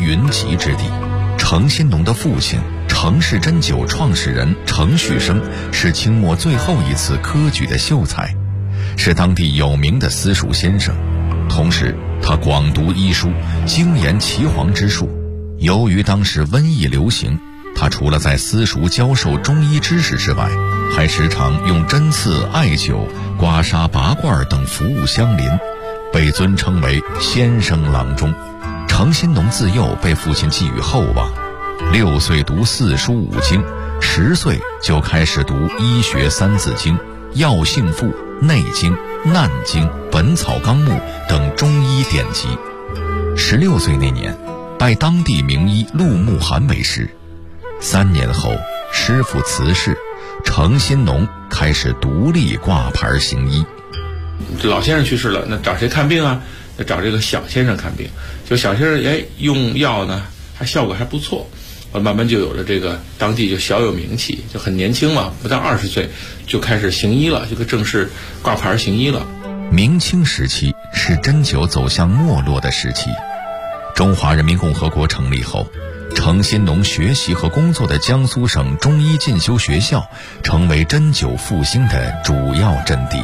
云集之地。程新农的父亲程氏针灸创始人程旭升是清末最后一次科举的秀才，是当地有名的私塾先生。同时他广读医书，精研岐黄之术。由于当时瘟疫流行，他除了在私塾教授中医知识之外，还时常用针刺、艾灸、刮痧、拔罐等服务相邻，被尊称为先生郎中。程新农自幼被父亲寄予厚望，6岁读4书5经，10岁就开始读医学3字经、药性赋、内经、难经、本草纲目等中医典籍。16岁那年，拜当地名医陆慕寒为师。3年后，师傅辞世，程新农开始独立挂牌行医。 这老先生去世了，那找谁看病啊？那找这个小先生看病。就小先生用药呢，还效果还不错，慢慢就有了这个当地就小有名气，就很年轻嘛，不到20岁就开始行医了，这个正式挂牌行医了。 明清时期是针灸走向没落的时期。中华人民共和国成立后，程新农学习和工作的江苏省中医进修学校成为针灸复兴的主要阵地。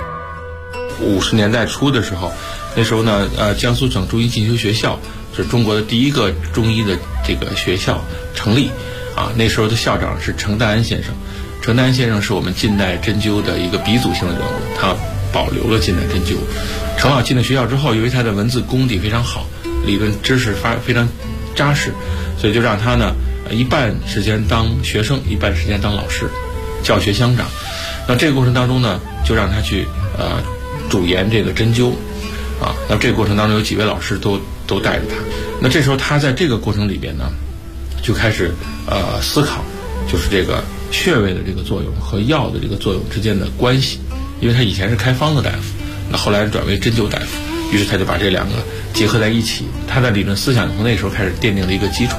50年代初的时候，那时候呢，江苏省中医进修学校是中国的第一个中医的这个学校成立啊。那时候的校长是程代安先生，程代安先生是我们近代针灸的一个鼻祖性的人物，他保留了近代针灸。程老进了学校之后，由于他的文字功底非常好，理论知识非常扎实，所以就让他呢一半时间当学生，一半时间当老师，教学相长。那这个过程当中呢，就让他去主研这个针灸啊。那这个过程当中有几位老师都带着他。那这时候他在这个过程里边呢，就开始思考，就是这个穴位的这个作用和药的这个作用之间的关系。因为他以前是开方的大夫，那后来转为针灸大夫，于是他就把这两个结合在一起，他的理论思想从那时候开始奠定了一个基础。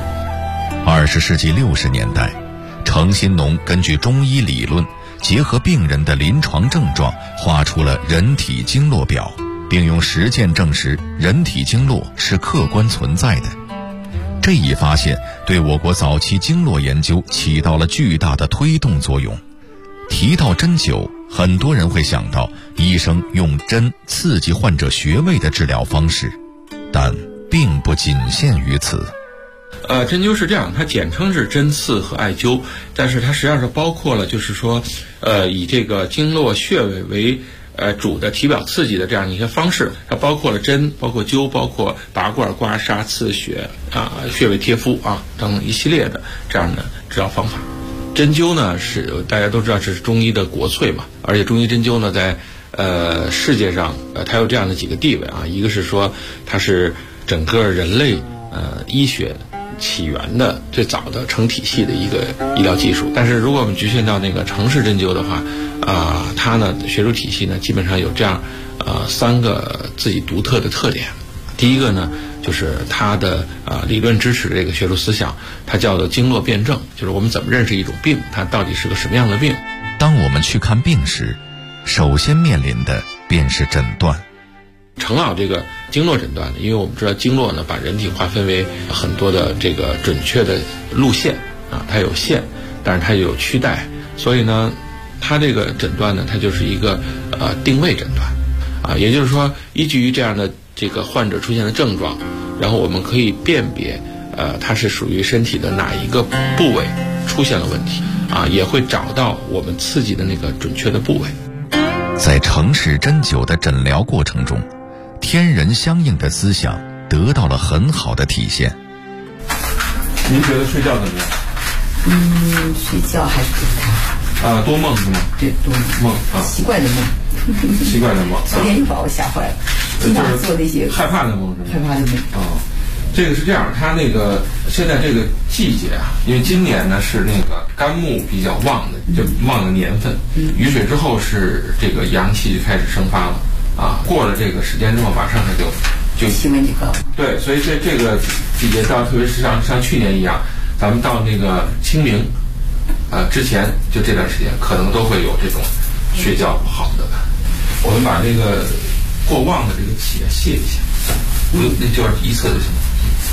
20世纪60年代，程新农根据中医理论，结合病人的临床症状，画出了人体经络表，并用实践证实人体经络是客观存在的。这一发现对我国早期经络研究起到了巨大的推动作用。提到针灸，很多人会想到医生用针刺激患者穴位的治疗方式，但并不仅限于此。 针灸是这样，它简称是针刺和艾灸，但是它实际上是包括了，就是说，以这个经络穴位为主的体表刺激的这样一些方式，它包括了针，包括灸，包括拔罐、刮痧、刺血穴位贴敷等一系列的这样的治疗方法。针灸呢是大家都知道这是中医的国粹嘛，而且中医针灸呢在世界上它有这样的几个地位一个是说它是整个人类医学起源的最早的成体系的一个医疗技术。但是如果我们局限到那个程氏针灸的话，它呢学术体系呢基本上有这样3个自己独特的特点。第一个呢就是它的理论支持这个学术思想，它叫做经络辨证，就是我们怎么认识一种病，它到底是个什么样的病。 当我们去看病时，首先面临的便是诊断。 程老这个经络诊断呢，因为我们知道经络呢把人体划分为很多的这个准确的路线它有线，但是它也有区带，所以呢它这个诊断呢它就是一个定位诊断也就是说依据于这样的这个患者出现的症状，然后我们可以辨别它是属于身体的哪一个部位出现了问题也会找到我们刺激的那个准确的部位。 在程氏针灸的诊疗过程中，天人相应的思想得到了很好的体现。 您觉得睡觉怎么样？ 睡觉还是不太好。 多梦是吗？ 对，多梦奇怪的梦。 奇怪的梦。 昨天又把我吓坏了，经常做那些害怕的梦是吗？ 害怕的梦。 这个是这样，它那个现在这个季节因为今年呢是那个肝木比较旺的，就旺的年份，雨水之后是这个阳气开始生发了过了这个时间之后，马上它就气温就高。对， 所以这个季节到，特别是像去年一样，咱们到那个清明之前，就这段时间可能都会有这种睡觉不好的。我们把这个过旺的这个气泄一下，那就是一侧就行了。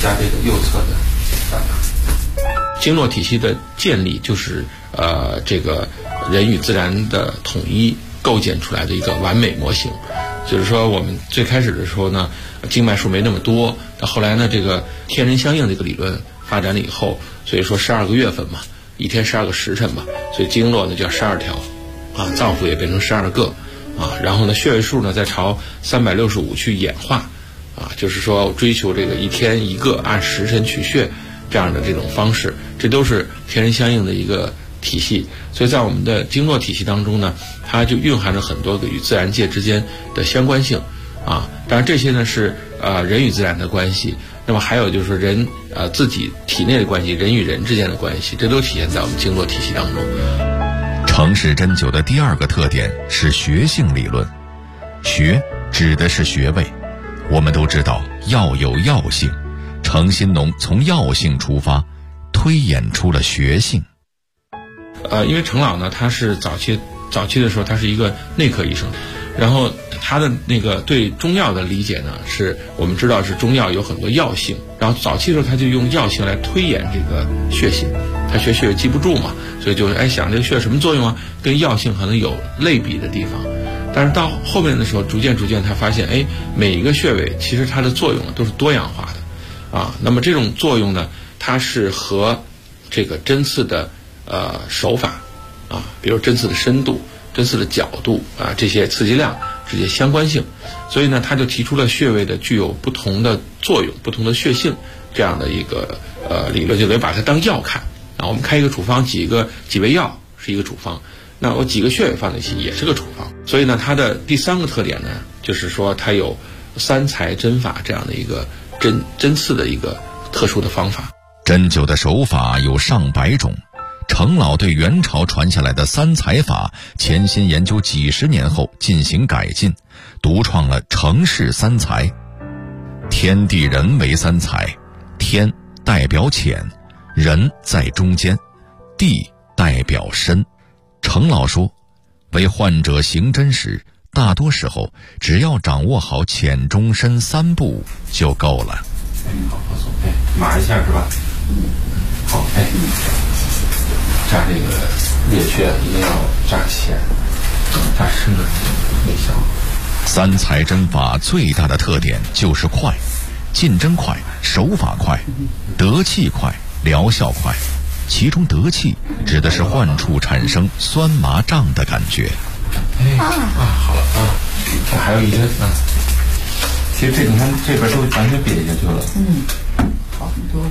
加这个右侧的大拿。经络体系的建立就是这个人与自然的统一构建出来的一个完美模型。就是说我们最开始的时候呢，经脉数没那么多，到后来呢，这个天人相应这个理论发展了以后，所以说12个月份嘛，一天12个时辰嘛，所以经络呢叫12条啊，脏腑也变成12个啊，然后呢穴位数呢再朝365去演化啊，就是说追求这个一天一个按时辰取穴这样的这种方式，这都是天人相应的一个体系。所以在我们的经络体系当中呢，它就蕴含着很多个与自然界之间的相关性啊。当然这些呢是人与自然的关系，那么还有就是人自己体内的关系，人与人之间的关系，这都体现在我们经络体系当中。 程氏针灸的第二个特点是学性理论。学指的是穴位，我们都知道药有药性，程新农从药性出发，推演出了学性。 因为程老呢，他是早期的时候，他是一个内科医生，然后他的那个对中药的理解呢，是我们知道是中药有很多药性，然后早期的时候他就用药性来推演这个穴性，他学穴记不住嘛，所以就想这个穴什么作用啊，跟药性可能有类比的地方。但是到后面的时候，逐渐他发现，每一个穴位其实它的作用都是多样化的啊。那么这种作用呢，它是和这个针刺的手法啊，比如针刺的深度、针刺的角度啊，这些刺激量之间相关性，所以呢，他就提出了穴位的具有不同的作用、不同的穴性这样的一个理论，就等于把它当药看啊。我们开一个处方，几味药是一个处方，那我几个穴位放在一起也是个处方。所以呢，它的第三个特点呢，就是说它有三才针法这样的一个针刺的一个特殊的方法。 针灸的手法有上百种。程老对元朝传下来的三才法潜心研究几十年后进行改进，独创了程氏三才。天地人为三才，天代表浅，人在中间，地代表深。程老说，为患者行针时，大多时候只要掌握好浅中深三步就够了。 好，放松，码一下是吧？好，扎这个列穴一定要扎浅，扎深的没效。 三才针法最大的特点就是快，进针快，手法快，得气快，疗效快。其中得气指的是患处产生酸麻胀的感觉。 好了啊，这还有一针啊。其实这你看这边都完全瘪下去了。 好很多。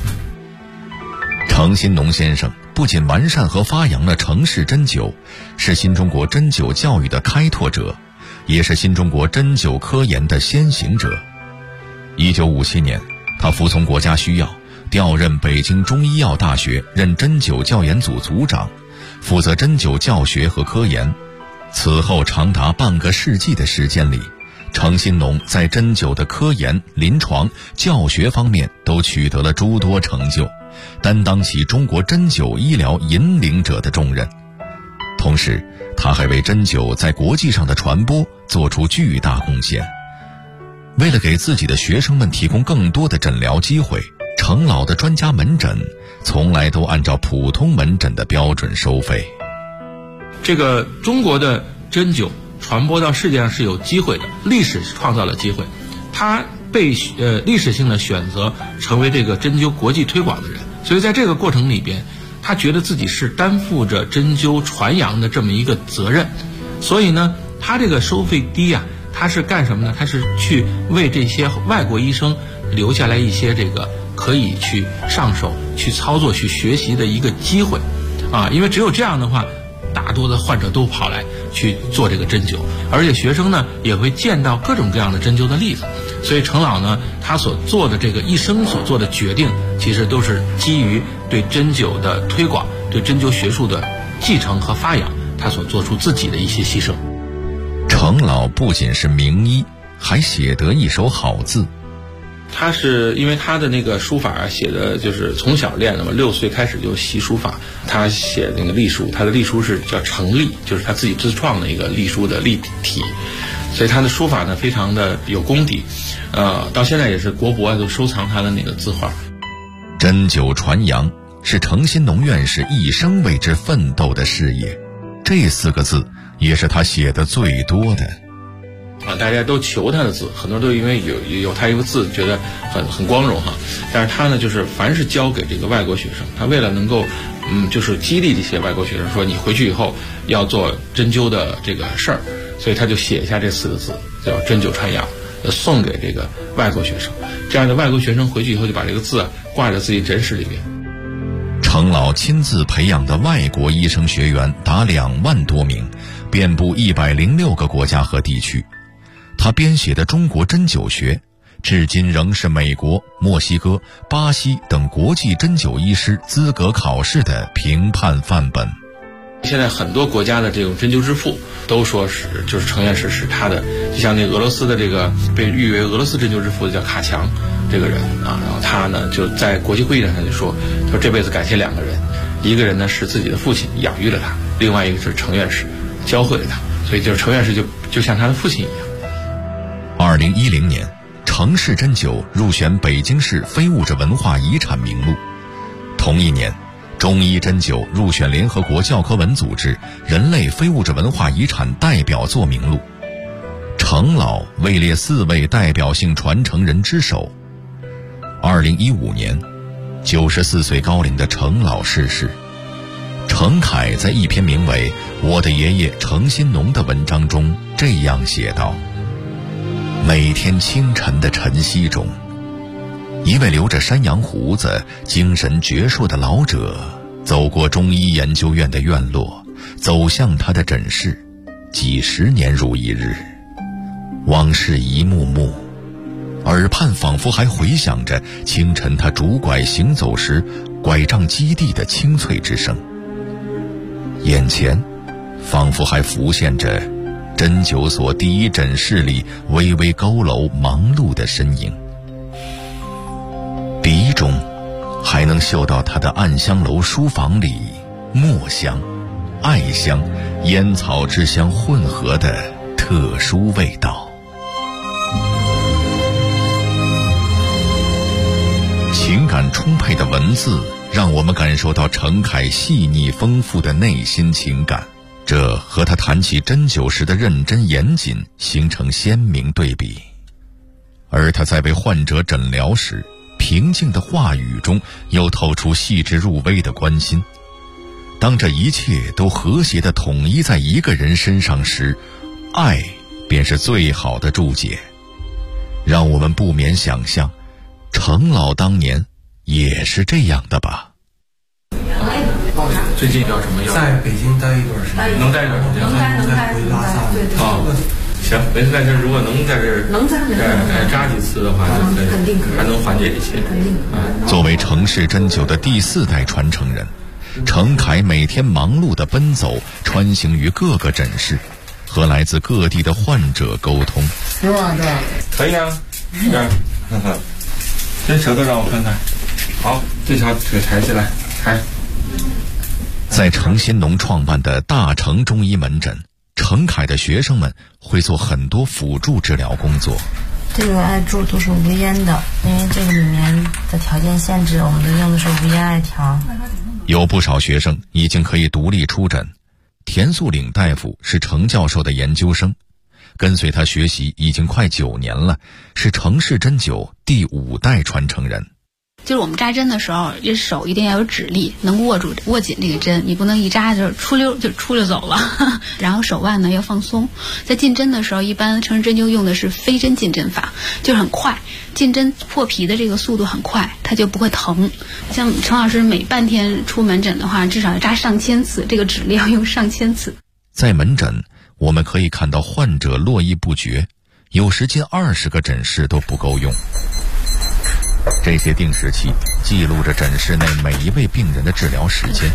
程新农先生不仅完善和发扬了程氏针灸，是新中国针灸教育的开拓者，也是新中国针灸科研的先行者。1957年，他服从国家需要，调任北京中医药大学任针灸教研组组长，负责针灸教学和科研。此后长达半个世纪的时间里，程新农在针灸的科研、临床、教学方面都取得了诸多成就，担当起中国针灸医疗引领者的重任。同时，他还为针灸在国际上的传播做出巨大贡献。为了给自己的学生们提供更多的诊疗机会，程老的专家门诊从来都按照普通门诊的标准收费。 这个中国的针灸传播到世界上是有机会的，历史创造了机会，他被历史性的选择成为这个针灸国际推广的人，所以在这个过程里边，他觉得自己是担负着针灸传扬的这么一个责任，所以呢，他这个收费低啊，他是干什么呢？他是去为这些外国医生留下来一些这个可以去上手、去操作、去学习的一个机会啊，因为只有这样的话，大多的患者都跑来去做这个针灸，而且学生呢也会见到各种各样的针灸的例子。所以程老呢，他所做的这个一生所做的决定，其实都是基于对针灸的推广、对针灸学术的继承和发扬，他所做出自己的一些牺牲。 程老不仅是名医，还写得一手好字。 他是因为他的那个书法写的就是从小练的嘛，6岁开始就习书法。他写那个隶书，他的隶书是叫程隶，就是他自己自创的一个隶书的隶体。 所以他的书法呢非常的有功底，到现在也是国博都收藏他的那个字画。 针灸传扬是程新农院士一生为之奋斗的事业，这4个字也是他写的最多的。 大家都求他的字，很多人都因为有他一个字觉得很光荣哈。但是他呢，就是凡是教给这个外国学生，他为了能够就是激励这些外国学生说你回去以后要做针灸的这个事儿，所以他就写下这4个字叫针灸传扬，送给这个外国学生。这样的外国学生回去以后就把这个字挂在自己诊室里边。 程老亲自培养的外国医生学员达2万多名，遍布106个国家和地区。他编写的《中国针灸学》至今仍是美国、墨西哥、巴西等国际针灸医师资格考试的评判范本。 现在很多国家的这种针灸之父都说就是程院士是他的，就像那俄罗斯的这个被誉为俄罗斯针灸之父的叫卡强这个人啊，然后他呢就在国际会议上他就说这辈子感谢2个人，一个人呢是自己的父亲养育了他，另外一个是程院士教会了他，所以就是程院士就像他的父亲一样。 2010年，程氏针灸入选北京市非物质文化遗产名录。同一年，中医针灸入选联合国教科文组织人类非物质文化遗产代表作名录。程老位列4位代表性传承人之首。2015年，94岁高龄的程老逝世。程凯在一篇名为《我的爷爷程新农》的文章中这样写道：每天清晨的晨曦中，一位留着山羊胡子、精神矍铄的老者走过中医研究院的院落，走向他的诊室。几10年如一日，往事一幕幕，耳畔仿佛还回响着清晨他拄拐行走时拐杖击地的清脆之声，眼前仿佛还浮现着针灸所第一诊室里微微佝偻忙碌的身影，鼻中还能嗅到他的暗香楼书房里墨香、艾香、烟草之香混合的特殊味道。情感充沛的文字让我们感受到程凯细腻丰富的内心情感，这和他谈起针灸时的认真严谨形成鲜明对比。而他在为患者诊疗时，平静的话语中又透出细致入微的关心。当这一切都和谐地统一在一个人身上时，爱便是最好的注解。让我们不免想象，程老当年也是这样的吧。 最近要什么要在北京待一段时间， 能待一段时间， 能待回拉萨啊。行，没事在这儿，如果能在这儿扎几次的话， 肯定可以， 还能缓解一些。 肯定。 作为程氏针灸的第4代传承人，程凯每天忙碌地奔走，穿行于各个诊室，和来自各地的患者沟通。 是吧？这可以啊，这样，伸舌头让我看看。好，这条腿抬起来，抬。 在程新农创办的大成中医门诊，程凯的学生们会做很多辅助治疗工作。 这个艾柱都是无烟的，因为这个里面的条件限制，我们都用的是无烟艾条。 有不少学生已经可以独立出诊。田素岭大夫是程教授的研究生，跟随他学习已经快9年了，是程氏针灸第5代传承人。 就是我们扎针的时候，这手一定要有指力，能握紧这个针，你不能一扎就出溜走了。然后手腕呢要放松。在进针的时候，一般程氏针灸用的是飞针进针法，就是很快，进针破皮的这个速度很快，它就不会疼。像程老师每半天出门诊的话，至少要扎上千次，这个指力要用上千次。 在门诊，我们可以看到患者络绎不绝，有时近20个诊室都不够用。这些定时器记录着诊室内每一位病人的治疗时间。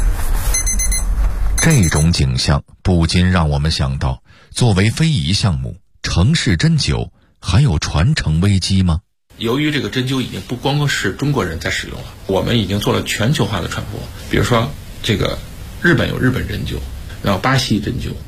这种景象不禁让我们想到，作为非遗项目，程氏针灸还有传承危机吗？ 由于这个针灸已经不光光是中国人在使用了，我们已经做了全球化的传播。比如说，这个日本有日本针灸，然后巴西针灸，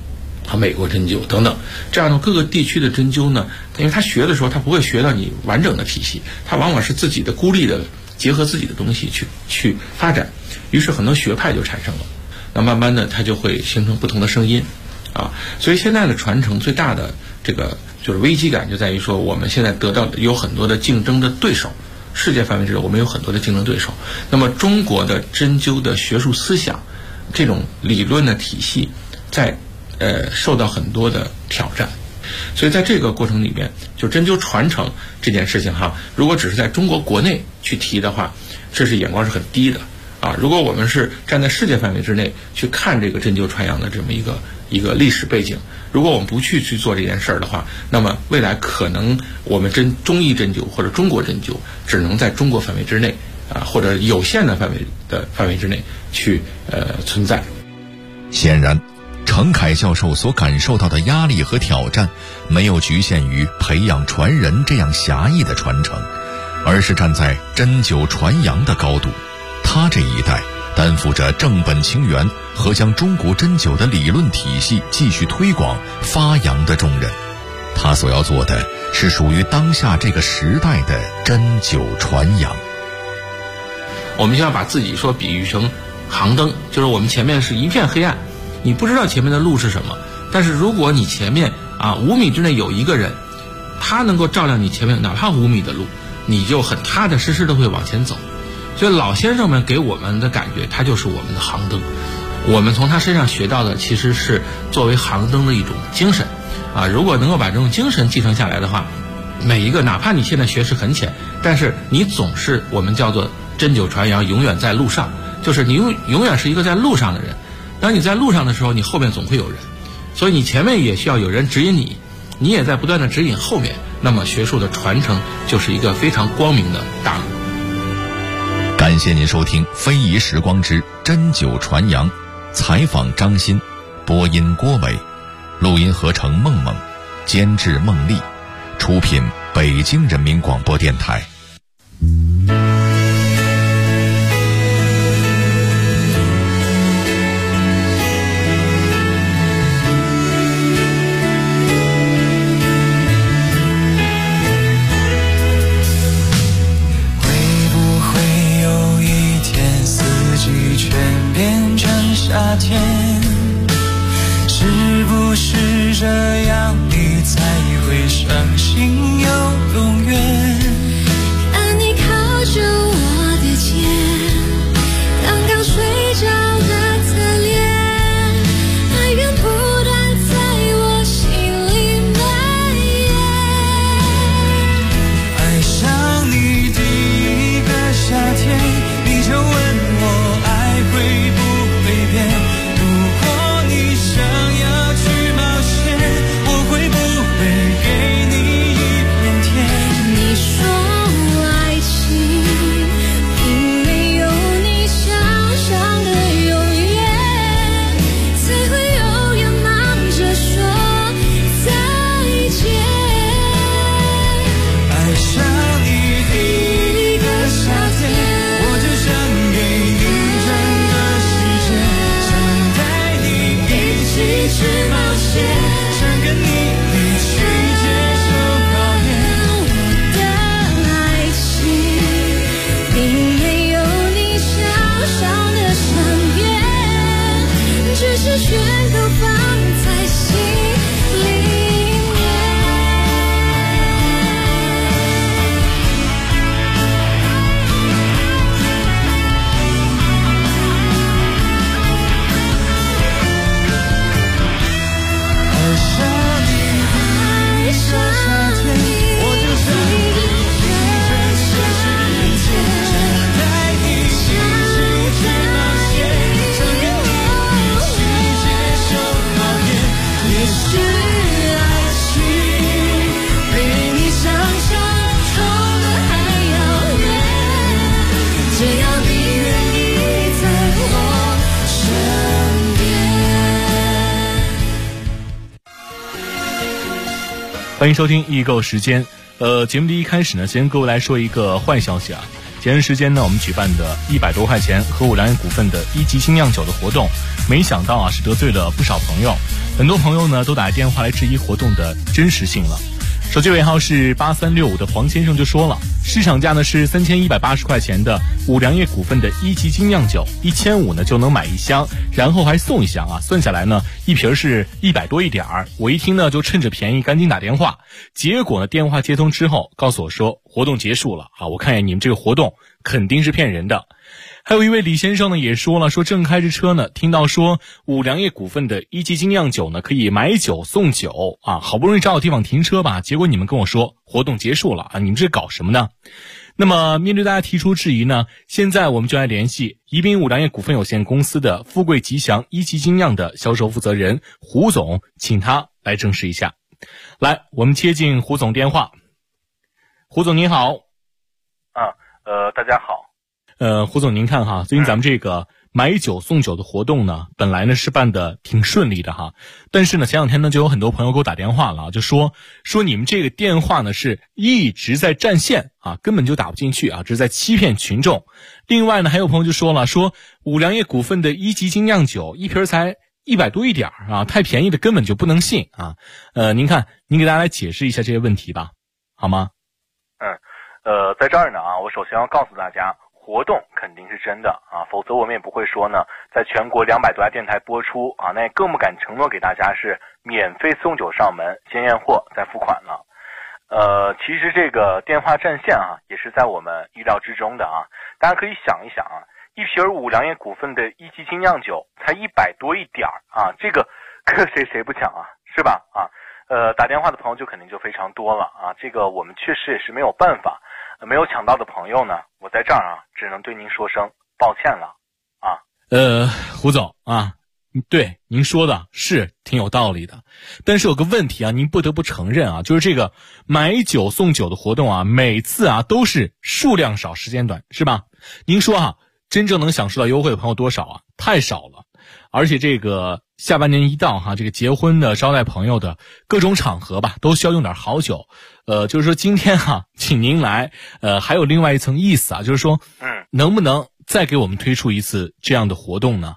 美国针灸等等，这样的各个地区的针灸呢，因为他学的时候他不会学到你完整的体系，他往往是自己的孤立的结合自己的东西去发展，于是很多学派就产生了。那慢慢的它就会形成不同的声音所以现在的传承最大的这个就是危机感就在于说，我们现在得到有很多的竞争的对手，世界范围之内我们有很多的竞争对手，那么中国的针灸的学术思想这种理论的体系在受到很多的挑战，所以在这个过程里面，就针灸传承这件事情如果只是在中国国内去提的话，这是眼光是很低的如果我们是站在世界范围之内去看这个针灸传扬的这么一个历史背景，如果我们不去做这件事儿的话，那么未来可能我们中医针灸或者中国针灸只能在中国范围之内或者有限的范围之内去存在。 显然程凯教授所感受到的压力和挑战没有局限于培养传人这样狭义的传承，而是站在针灸传扬的高度。他这一代担负着正本清源和将中国针灸的理论体系继续推广发扬的重任。他所要做的是属于当下这个时代的针灸传扬。 我们就要把自己说比喻成航灯，就是我们前面是一片黑暗，你不知道前面的路是什么，但是如果你前面5米之内有一个人，他能够照亮你前面哪怕5米的路，你就很踏踏实实的会往前走。所以老先生们给我们的感觉，他就是我们的航灯。我们从他身上学到的其实是作为航灯的一种精神如果能够把这种精神继承下来的话，每一个哪怕你现在学识很浅，但是你总是我们叫做针灸传扬永远在路上，就是你永远是一个在路上的人。当你在路上的时候，你后面总会有人，所以你前面也需要有人指引你，你也在不断的指引后面，那么学术的传承就是一个非常光明的大路。 感谢您收听《非遗时光之针灸传扬》，采访张欣，播音郭伟，录音合成梦梦，监制孟丽，出品北京人民广播电台。 夏天是不是这样你才会相信有永远？ 当你靠着我的肩，刚刚睡着的侧脸，爱源不断在我心里蔓延。 爱上你第一个夏天，你就问我爱会不如果你想要去冒险，我会不会给你一片天？ 你说爱情并没有你想象的永远，才会永远忙着说再见。 爱上你第一个夏天，我就想给你整个世界，去冒险，想跟你一起接受考验。 我的爱情并没有你想象的善变，只是全都放在心里面。 欢迎收听易购时间。节目的一开始呢，先跟各位来说一个坏消息前段时间呢，我们举办的100多块钱和五粮液股份的1级精酿酒的活动，没想到是得罪了不少朋友。 很多朋友呢都打电话来质疑活动的真实性了。手机尾号是8365的黄先生就说了，市场价呢是3180块钱的五粮液股份的一级精酿酒，1500呢就能买一箱，然后还送一箱啊，算下来呢一瓶是100多一点儿。我一听呢就趁着便宜赶紧打电话，结果呢电话接通之后告诉我说活动结束了啊，我看见你们这个活动肯定是骗人的。还有一位李先生呢也说了，说正开着车呢，听到说五粮液股份的一级精酿酒呢可以买酒送酒啊，好不容易找到地方停车吧，结果你们跟我说活动结束了啊，你们这搞什么呢？那么面对大家提出质疑呢，现在我们就来联系宜宾五粮液股份有限公司的富贵吉祥一级精酿的销售负责人胡总，请他来证实一下。来，我们接进胡总电话。胡总您好。 大家好。 胡总您看哈，最近咱们这个买酒送酒的活动呢，本来呢是办的挺顺利的哈，但是呢前两天呢就有很多朋友给我打电话了，就说你们这个电话呢是一直在占线啊，根本就打不进去啊，这是在欺骗群众。另外呢还有朋友就说了，说五粮液股份的一级精酿酒一瓶才100多一点啊，太便宜的根本就不能信啊。您看您给大家来解释一下这些问题吧，好吗？ 在这儿呢啊，我首先要告诉大家，活动肯定是真的啊，否则我们也不会说呢，在全国200多家电台播出啊，那也更不敢承诺给大家是免费送酒上门，先验货再付款了。其实这个电话占线啊，也是在我们意料之中的啊。大家可以想一想啊，一瓶五粮液股份的一级精酿酒才100多一点啊，这个谁不抢啊，是吧？啊，打电话的朋友就肯定就非常多了啊，这个我们确实也是没有办法。没有抢到的朋友呢，我在这儿啊，只能对您说声抱歉了啊。 胡总啊，对您说的是挺有道理的，但是有个问题啊，您不得不承认啊，就是这个买酒送酒的活动啊，每次啊都是数量少时间短，是吧？您说啊，真正能享受到优惠的朋友多少啊？太少了。而且这个下半年一到哈，这个结婚的、招待朋友的各种场合吧，都需要用点好酒。就是说今天哈，请您来，还有另外一层意思啊，就是说，能不能再给我们推出一次这样的活动呢？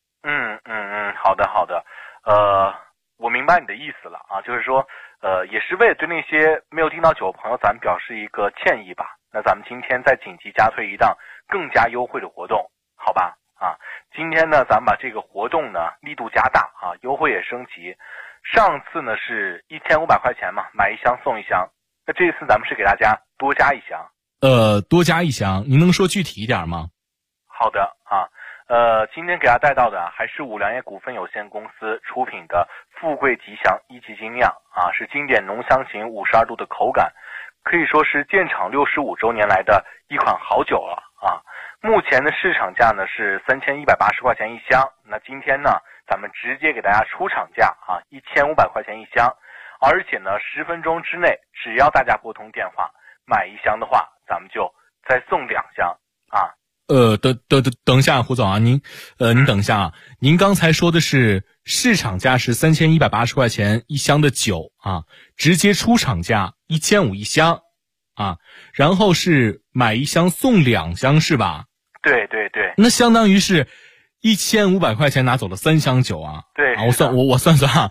好的，我明白你的意思了啊，就是说，也是为了对那些没有订到酒的朋友，咱们表示一个歉意吧。那咱们今天再紧急加推一档更加优惠的活动，好吧？啊，今天呢，咱们把这个活动呢力度加大啊，优惠也升级。上次呢是1500块钱嘛，买一箱送一箱。那这次咱们是给大家多加一箱。 多加一箱，您能说具体一点吗？ 好的啊，今天给大家带到的还是五粮液股份有限公司出品的富贵吉祥一级精酿啊，是经典浓香型52度的口感，可以说是建厂65周年来的一款好酒了啊。目前的市场价呢是3180块钱一箱，那今天呢咱们直接给大家出厂价啊，1500块钱一箱，而且呢10分钟之内，只要大家拨通电话买一箱的话，咱们就再送2箱啊。 等一下，胡总啊，您等一下啊，您刚才说的是市场价是3180块钱一箱的酒啊，直接出厂价1500一箱啊，然后是买一箱送2箱是吧？ 对， 那相当于是1500块钱拿走了3箱酒啊。 对啊，我算啊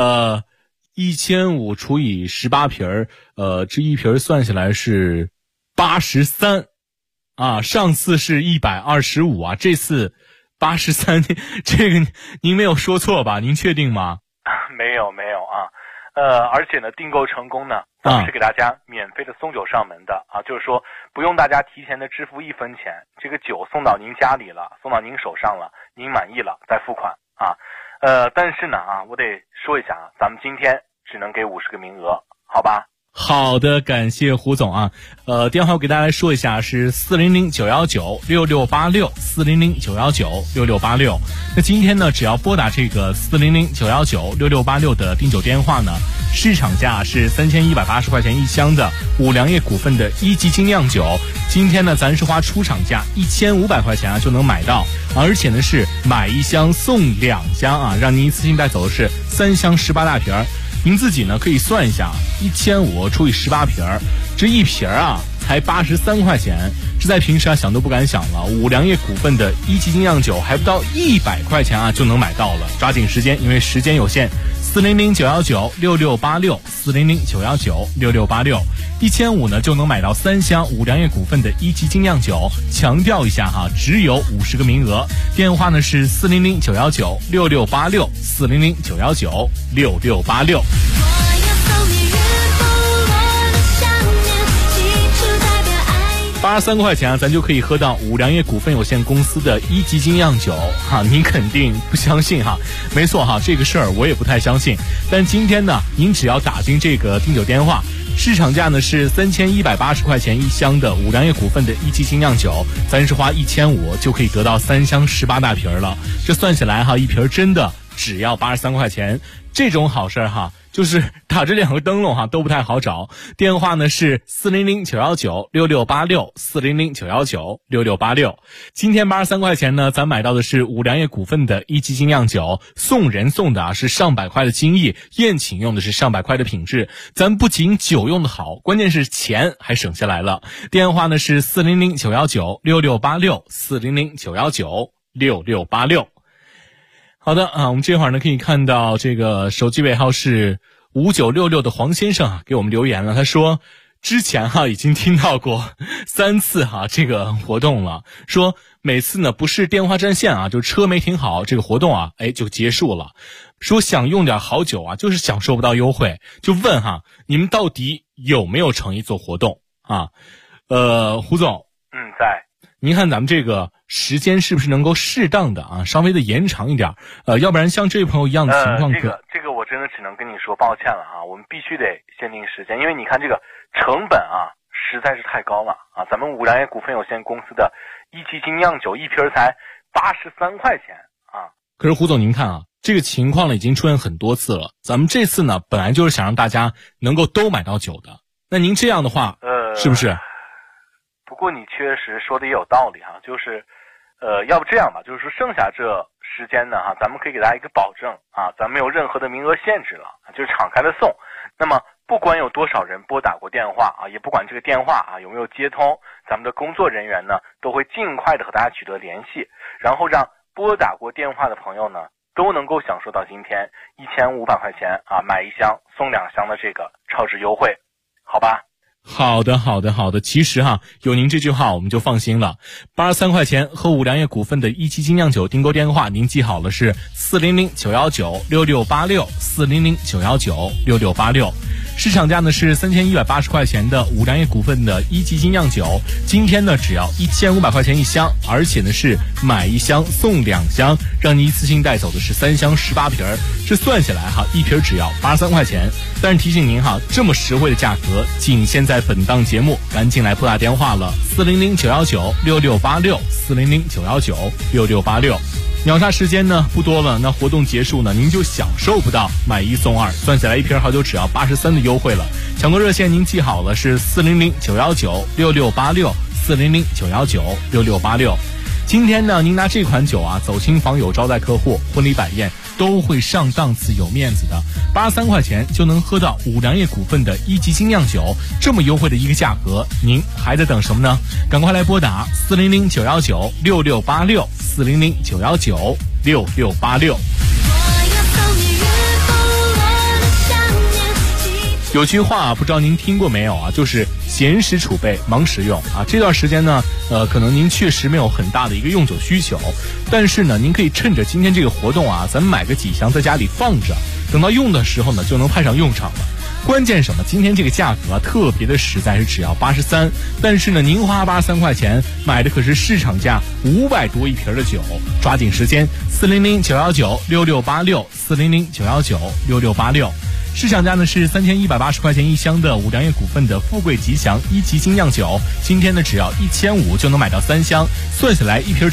，1500除以18瓶这一瓶算下来是83啊，上次是125啊，这次83，这个您没有说错吧？您确定吗？ 没有啊。而且呢，订购成功呢，咱们是给大家免费的送酒上门的啊，就是说不用大家提前的支付1分钱，这个酒送到您家里了，送到您手上了，您满意了再付款啊。但是呢啊，我得说一下啊，咱们今天只能给50个名额，好吧？ 好的，感谢胡总啊。电话我给大家来说一下是400-919-6686，400-919-6686。那今天呢，只要拨打这个400-919-6686的订酒电话呢，市场价是3180块钱一箱的五粮液股份的一级精酿酒，今天呢咱是花出厂价1500块钱啊就能买到，而且呢是买一箱送2箱啊，让您一次性带走的是3箱18大瓶。您自己呢可以算一下，1500除以18瓶，这一瓶啊， 才83块钱，这在平时啊想都不敢想了。五粮液股份的一级精酿酒还不到100块钱啊就能买到了，抓紧时间，因为时间有限。400-919-6686，400-919-6686，1500呢就能买到3箱五粮液股份的一级精酿酒。强调一下哈，只有50个名额。电话呢是400-919-6686，400-919-6686。83块钱啊，咱就可以喝到五粮液股份有限公司的一级精酿酒哈，您肯定不相信哈？没错哈，这个事儿我也不太相信。但今天呢，您只要打进这个订酒电话，市场价呢是3180块钱一箱的五粮液股份的一级精酿酒，咱是花1500就可以得到3箱18大瓶了。这算起来哈，一瓶真的只要83块钱，这种好事哈。就是打着2个灯笼哈都不太好找，电话呢是400-919-6686，400-919-6686。今天83块钱呢，咱买到的是五粮液股份的一级精酿酒，送人送的啊是上百块的精益，宴请用的是上百块的品质。咱不仅酒用的好，关键是钱还省下来了。电话呢是400-919-6686，400-919-6686。好的啊，我们这会儿呢可以看到这个手机尾号是5966的黄先生啊给我们留言了，他说之前哈已经听到过3次哈这个活动了，说每次呢不是电话占线啊，就车没停好，这个活动啊就结束了。说想用点好酒啊，就是享受不到优惠，就问哈你们到底有没有诚意做活动啊？胡总， 在。 您看咱们这个时间是不是能够适当的啊，稍微的延长一点？要不然像这位朋友一样的情况这个我真的只能跟你说抱歉了啊，我们必须得限定时间，因为你看这个成本啊实在是太高了啊，咱们五粮液股份有限公司的一级精酿酒一瓶才83块钱啊。 可是胡总您看啊，这个情况呢已经出现很多次了，咱们这次呢本来就是想让大家能够都买到酒的，那您这样的话是不是？ 不过你确实说的也有道理哈，就是要不这样吧，就是说剩下这时间呢哈，咱们可以给大家一个保证啊，咱没有任何的名额限制了，就是敞开的送。那么不管有多少人拨打过电话啊，也不管这个电话啊有没有接通，咱们的工作人员呢都会尽快的和大家取得联系，然后让拨打过电话的朋友呢都能够享受到今天1500块钱啊买1箱送2箱的这个超值优惠，好吧？ 好的，其实哈，有您这句话我们就放心了。83块钱和五粮液股份的一级精酿酒订购电话，您记好了是400-919-6686，400-919-6686。市场价呢是3180块钱的五粮液股份的一级精酿酒，今天呢只要1500块钱一箱，而且呢是买1箱送2箱，让你一次性带走的是3箱18瓶，这算下来哈，一瓶只要83块钱。但是提醒您哈，这么实惠的价格仅限在本档节目，赶紧来拨打电话了，400-919-6686，400-919-6686。秒杀时间呢不多了，那活动结束呢您就享受不到买1送2，算下来一瓶好酒只要83的优惠了。抢购热线您记好了是400-919-6686，400-919-6686。今天呢您拿这款酒啊走亲访友招待客户婚礼摆宴都会上档次有面子的，83块钱就能喝到五粮液股份的一级精酿酒，这么优惠的一个价格，您还在等什么呢？赶快来拨打400-919-6686，400-919-6686。有句话不知道您听过没有啊，就是闲时储备，忙时用啊。这段时间呢，可能您确实没有很大的一个用酒需求，但是呢，您可以趁着今天这个活动啊，咱们买个几箱在家里放着，等到用的时候呢，就能派上用场了。关键什么？今天这个价格啊，特别的实在，是只要83，但是呢，您花83块钱买的可是市场价500多一瓶的酒，抓紧时间，400-919-6686，400-919-6686。市场价呢是3180块钱一箱的五粮液股份的富贵吉祥一级精酿酒，今天呢只要1500就能买到3箱，算下来一瓶